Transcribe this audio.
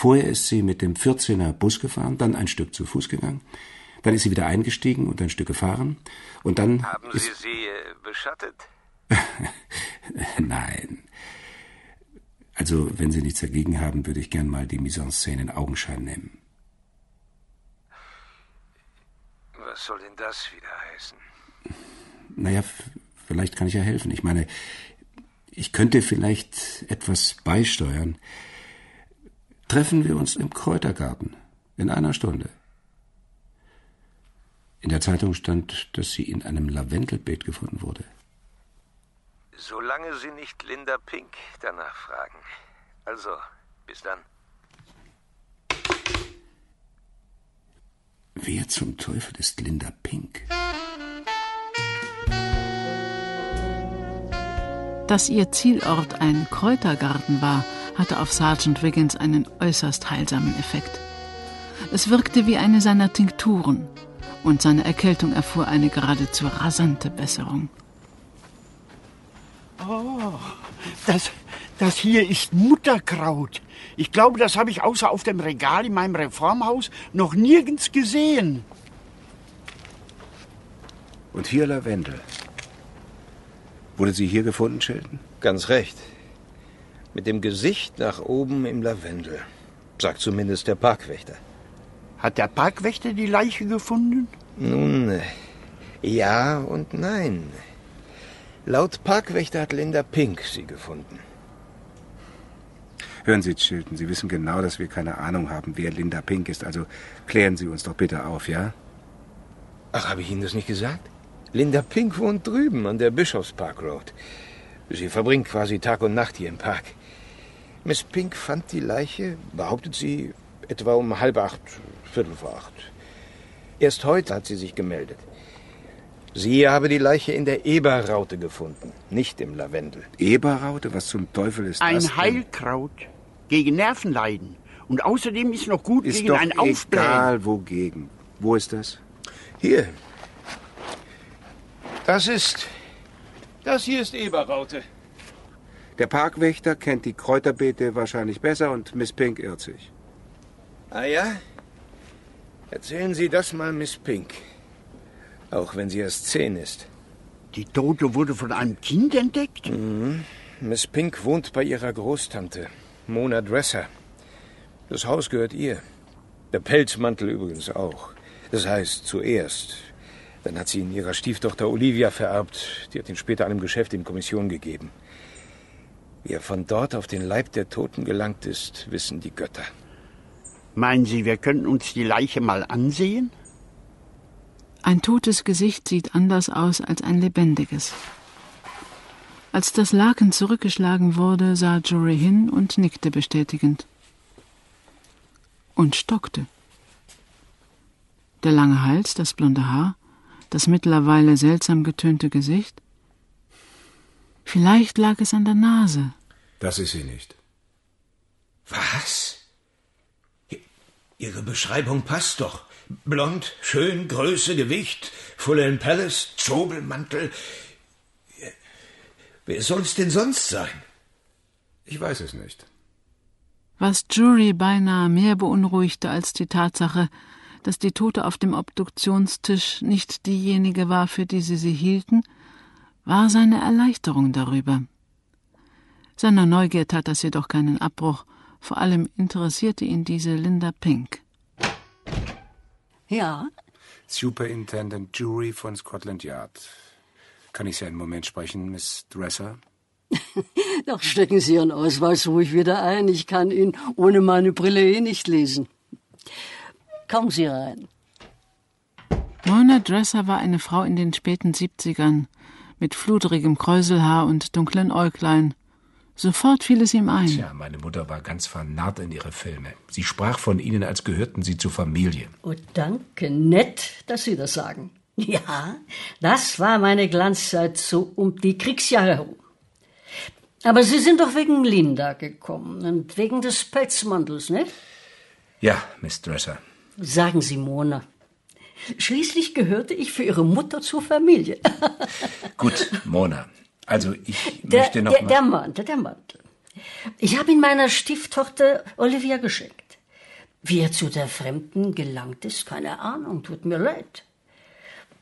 Vorher ist sie mit dem 14er Bus gefahren, dann ein Stück zu Fuß gegangen. Dann ist sie wieder eingestiegen und ein Stück gefahren. Und dann... Haben Sie beschattet? Nein. Also, wenn Sie nichts dagegen haben, würde ich gern mal die Mise en scène in Augenschein nehmen. Was soll denn das wieder heißen? Naja, vielleicht kann ich ja helfen. Ich meine, ich könnte vielleicht etwas beisteuern. Treffen wir uns im Kräutergarten in einer Stunde. In der Zeitung stand, dass sie in einem Lavendelbeet gefunden wurde. Solange Sie nicht Linda Pink danach fragen. Also, bis dann. Wer zum Teufel ist Linda Pink? Dass ihr Zielort ein Kräutergarten war, hatte auf Sergeant Wiggins einen äußerst heilsamen Effekt. Es wirkte wie eine seiner Tinkturen und seine Erkältung erfuhr eine geradezu rasante Besserung. Oh, das hier ist Mutterkraut. Ich glaube, das habe ich außer auf dem Regal in meinem Reformhaus noch nirgends gesehen. Und hier Lavendel. Wurde sie hier gefunden, Chilton? Ganz recht. Mit dem Gesicht nach oben im Lavendel. Sagt zumindest der Parkwächter. Hat der Parkwächter die Leiche gefunden? Nun, ja und nein. Laut Parkwächter hat Linda Pink sie gefunden. Hören Sie, Chilton, Sie wissen genau, dass wir keine Ahnung haben, wer Linda Pink ist. Also klären Sie uns doch bitte auf, ja? Ach, habe ich Ihnen das nicht gesagt? Linda Pink wohnt drüben an der Bischofspark Road. Sie verbringt quasi Tag und Nacht hier im Park. Miss Pink fand die Leiche, behauptet sie, etwa um 7:30, 7:45. Erst heute hat sie sich gemeldet. Sie habe die Leiche in der Eberraute gefunden, nicht im Lavendel. Eberraute? Was zum Teufel ist das denn? Ein Heilkraut gegen Nervenleiden. Und außerdem ist noch gut ist gegen doch ein Aufblähen. Egal wogegen. Wo ist das? Hier. Das hier ist Eberraute. Der Parkwächter kennt die Kräuterbeete wahrscheinlich besser und Miss Pink irrt sich. Ah ja? Erzählen Sie das mal Miss Pink. Auch wenn sie erst 10 ist. Die Tote wurde von einem Kind entdeckt? Mhm. Miss Pink wohnt bei ihrer Großtante, Mona Dresser. Das Haus gehört ihr. Der Pelzmantel übrigens auch. Das heißt, zuerst. Dann hat sie ihn ihrer Stieftochter Olivia vererbt. Die hat ihn später einem Geschäft in Kommission gegeben. Wie er von dort auf den Leib der Toten gelangt ist, wissen die Götter. Meinen Sie, wir könnten uns die Leiche mal ansehen? Ein totes Gesicht sieht anders aus als ein lebendiges. Als das Laken zurückgeschlagen wurde, sah Jory hin und nickte bestätigend. Und stockte. Der lange Hals, das blonde Haar, das mittlerweile seltsam getönte Gesicht. Vielleicht lag es an der Nase. Das ist sie nicht. Was? Ihre Beschreibung passt doch. Blond, schön, Größe, Gewicht, Fulham Palace, Zobelmantel. Wer soll es denn sonst sein? Ich weiß es nicht. Was Jury beinahe mehr beunruhigte als die Tatsache, dass die Tote auf dem Obduktionstisch nicht diejenige war, für die sie hielten, war seine Erleichterung darüber. Seiner Neugier tat das jedoch keinen Abbruch. Vor allem interessierte ihn diese Linda Pink. Ja? Superintendent Jury von Scotland Yard. Kann ich Sie einen Moment sprechen, Miss Dresser? Doch stecken Sie Ihren Ausweis ruhig wieder ein. Ich kann ihn ohne meine Brille nicht lesen. Kommen Sie rein. Mona Dresser war eine Frau in den späten 70ern, mit fludrigem Kräuselhaar und dunklen Äuglein. Sofort fiel es ihm ein. Tja, meine Mutter war ganz vernarrt in ihre Filme. Sie sprach von ihnen, als gehörten sie zur Familie. Oh, danke, nett, dass Sie das sagen. Ja, das war meine Glanzzeit so um die Kriegsjahre herum. Aber Sie sind doch wegen Linda gekommen und wegen des Pelzmantels, nicht? Ja, Miss Dresser. Sagen Sie, Mona. Schließlich gehörte ich für Ihre Mutter zur Familie. Gut, Mona. Also, ich möchte noch der Mantel. Ich habe ihn meiner Stieftochter Olivia geschenkt. Wie er zu der Fremden gelangt ist, keine Ahnung, tut mir leid.